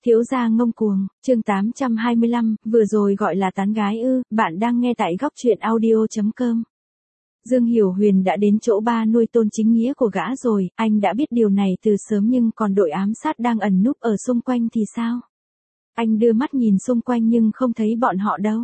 Thiếu gia ngông cuồng, chương 825, vừa rồi gọi là tán gái ư, bạn đang nghe tại góc truyện audio.com. Dương Hiểu Huyền đã đến chỗ ba nuôi Tôn Chính Nghĩa của gã rồi, anh đã biết điều này từ sớm nhưng còn đội ám sát đang ẩn núp ở xung quanh thì sao? Anh đưa mắt nhìn xung quanh nhưng không thấy bọn họ đâu.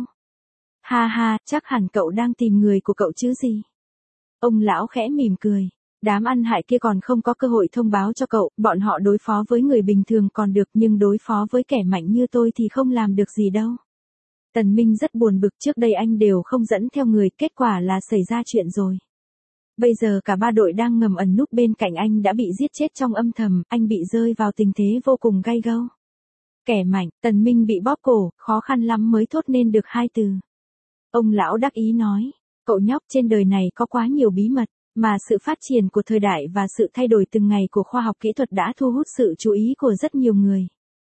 Ha ha, chắc hẳn cậu đang tìm người của cậu chứ gì? Ông lão khẽ mỉm cười. Đám ăn hại kia còn không có cơ hội thông báo cho cậu, bọn họ đối phó với người bình thường còn được nhưng đối phó với kẻ mạnh như tôi thì không làm được gì đâu. Tần Minh rất buồn bực, trước đây anh đều không dẫn theo người, kết quả là xảy ra chuyện rồi. Bây giờ cả ba đội đang ngầm ẩn núp bên cạnh anh đã bị giết chết trong âm thầm, anh bị rơi vào tình thế vô cùng gay go. Kẻ mạnh, Tần Minh bị bóp cổ, khó khăn lắm mới thốt nên được hai từ. Ông lão đắc ý nói, cậu nhóc, trên đời này có quá nhiều bí mật. Mà sự phát triển của thời đại và sự thay đổi từng ngày của khoa học kỹ thuật đã thu hút sự chú ý của rất nhiều người.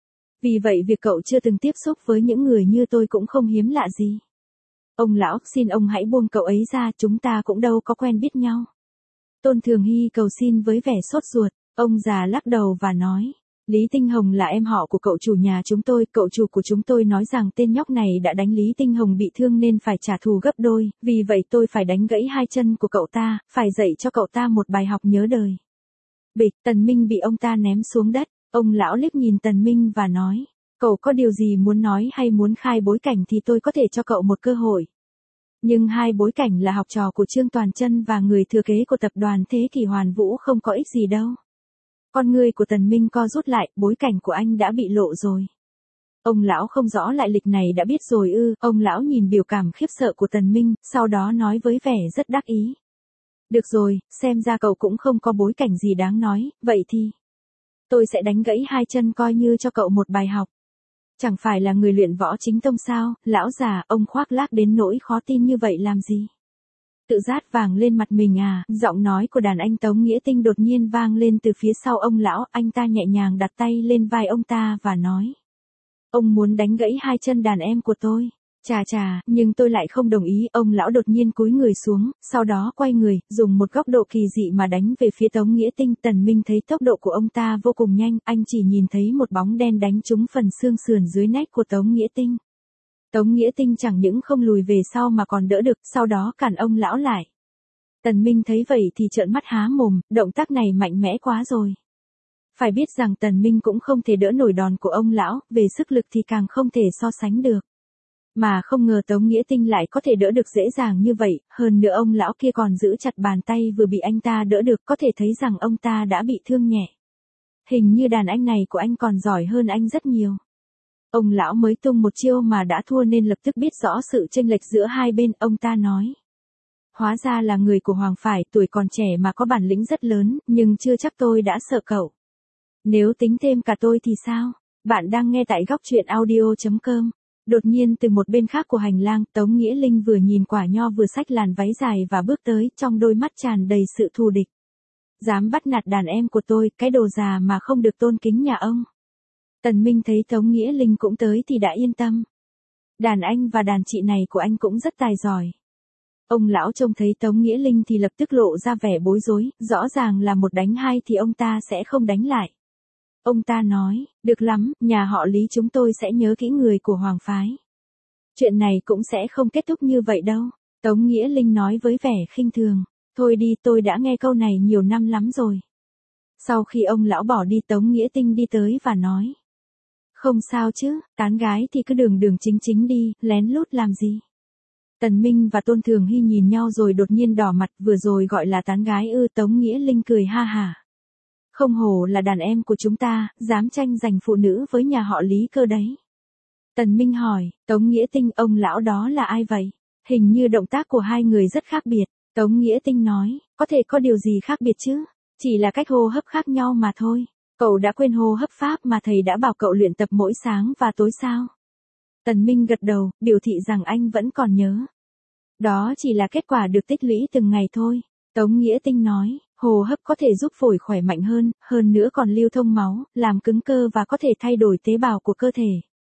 Vì vậy việc cậu chưa từng tiếp xúc với những người như tôi cũng không hiếm lạ gì. Ông lão, xin ông hãy buông cậu ấy ra, chúng ta cũng đâu có quen biết nhau. Tôn Thường Hy cầu xin với vẻ sốt ruột, ông già lắc đầu và nói. Lý Tinh Hồng là em họ của cậu chủ nhà chúng tôi, cậu chủ của chúng tôi nói rằng tên nhóc này đã đánh Lý Tinh Hồng bị thương nên phải trả thù gấp đôi, vì vậy tôi phải đánh gãy hai chân của cậu ta, phải dạy cho cậu ta một bài học nhớ đời. Bịch, Tần Minh bị ông ta ném xuống đất, ông lão liếc nhìn Tần Minh và nói, cậu có điều gì muốn nói hay muốn khai bối cảnh thì tôi có thể cho cậu một cơ hội. Nhưng hai bối cảnh là học trò của Trương Toàn Chân và người thừa kế của tập đoàn Thế Kỷ Hoàn Vũ không có ích gì đâu. Con người của Tần Minh co rút lại, bối cảnh của anh đã bị lộ rồi. Ông lão không rõ lại lịch này đã biết rồi ư, ông lão nhìn biểu cảm khiếp sợ của Tần Minh, sau đó nói với vẻ rất đắc ý. Được rồi, xem ra cậu cũng không có bối cảnh gì đáng nói, vậy thì tôi sẽ đánh gãy hai chân coi như cho cậu một bài học. Chẳng phải là người luyện võ chính tông sao, lão già, ông khoác lác đến nỗi khó tin như vậy làm gì? Tự rát vàng lên mặt mình à, giọng nói của đàn anh Tống Nghĩa Tinh đột nhiên vang lên từ phía sau ông lão, anh ta nhẹ nhàng đặt tay lên vai ông ta và nói. Ông muốn đánh gãy hai chân đàn em của tôi. Chà chà, nhưng tôi lại không đồng ý, ông lão đột nhiên cúi người xuống, sau đó quay người, dùng một góc độ kỳ dị mà đánh về phía Tống Nghĩa Tinh. Tần Minh thấy tốc độ của ông ta vô cùng nhanh, anh chỉ nhìn thấy một bóng đen đánh trúng phần xương sườn dưới nách của Tống Nghĩa Tinh. Tống Nghĩa Tinh chẳng những không lùi về sau mà còn đỡ được, sau đó cản ông lão lại. Tần Minh thấy vậy thì trợn mắt há mồm, động tác này mạnh mẽ quá rồi. Phải biết rằng Tần Minh cũng không thể đỡ nổi đòn của ông lão, về sức lực thì càng không thể so sánh được. Mà không ngờ Tống Nghĩa Tinh lại có thể đỡ được dễ dàng như vậy, hơn nữa ông lão kia còn giữ chặt bàn tay vừa bị anh ta đỡ được, có thể thấy rằng ông ta đã bị thương nhẹ. Hình như đàn anh này của anh còn giỏi hơn anh rất nhiều. Ông lão mới tung một chiêu mà đã thua nên lập tức biết rõ sự chênh lệch giữa hai bên, ông ta nói. Hóa ra là người của Hoàng Phải, tuổi còn trẻ mà có bản lĩnh rất lớn, nhưng chưa chắc tôi đã sợ cậu. Nếu tính thêm cả tôi thì sao? Bạn đang nghe tại góc truyện audio.com. Đột nhiên từ một bên khác của hành lang, Tống Nghĩa Linh vừa nhìn quả nho vừa xách làn váy dài và bước tới, trong đôi mắt tràn đầy sự thù địch. Dám bắt nạt đàn em của tôi, cái đồ già mà không được tôn kính nhà ông. Tần Minh thấy Tống Nghĩa Linh cũng tới thì đã yên tâm. Đàn anh và đàn chị này của anh cũng rất tài giỏi. Ông lão trông thấy Tống Nghĩa Linh thì lập tức lộ ra vẻ bối rối, rõ ràng là một đánh hai thì ông ta sẽ không đánh lại. Ông ta nói, được lắm, nhà họ Lý chúng tôi sẽ nhớ kỹ người của Hoàng Phái. Chuyện này cũng sẽ không kết thúc như vậy đâu, Tống Nghĩa Linh nói với vẻ khinh thường. Thôi đi, tôi đã nghe câu này nhiều năm lắm rồi. Sau khi ông lão bỏ đi, Tống Nghĩa Tinh đi tới và nói. Không sao chứ, tán gái thì cứ đường đường chính chính đi, lén lút làm gì. Tần Minh và Tôn Thường Hy nhìn nhau rồi đột nhiên đỏ mặt, vừa rồi gọi là tán gái ư? Tống Nghĩa Linh cười ha hả. Không hổ là đàn em của chúng ta, dám tranh giành phụ nữ với nhà họ Lý cơ đấy. Tần Minh hỏi, Tống Nghĩa Tinh, ông lão đó là ai vậy? Hình như động tác của hai người rất khác biệt. Tống Nghĩa Tinh nói, có thể có điều gì khác biệt chứ? Chỉ là cách hô hấp khác nhau mà thôi. Cậu đã quên hô hấp pháp mà thầy đã bảo cậu luyện tập mỗi sáng và tối sao? Tần Minh gật đầu, biểu thị rằng anh vẫn còn nhớ. Đó chỉ là kết quả được tích lũy từng ngày thôi. Tống Nghĩa Tinh nói, hô hấp có thể giúp phổi khỏe mạnh hơn nữa còn lưu thông máu, làm cứng cơ và có thể thay đổi tế bào của cơ thể.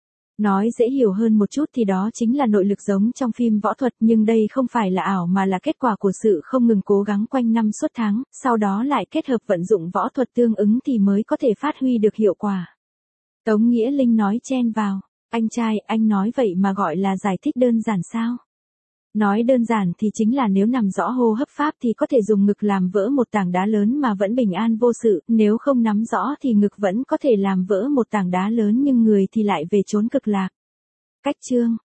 Nói dễ hiểu hơn một chút thì đó chính là nội lực giống trong phim võ thuật, nhưng đây không phải là ảo mà là kết quả của sự không ngừng cố gắng quanh năm suốt tháng, sau đó lại kết hợp vận dụng võ thuật tương ứng thì mới có thể phát huy được hiệu quả. Tống Nghĩa Linh nói chen vào. Anh trai, anh nói vậy mà gọi là giải thích đơn giản sao? Nói đơn giản thì chính là nếu nằm rõ hô hấp pháp thì có thể dùng ngực làm vỡ một tảng đá lớn mà vẫn bình an vô sự, nếu không nắm rõ thì ngực vẫn có thể làm vỡ một tảng đá lớn nhưng người thì lại về chốn cực lạc. Cách chương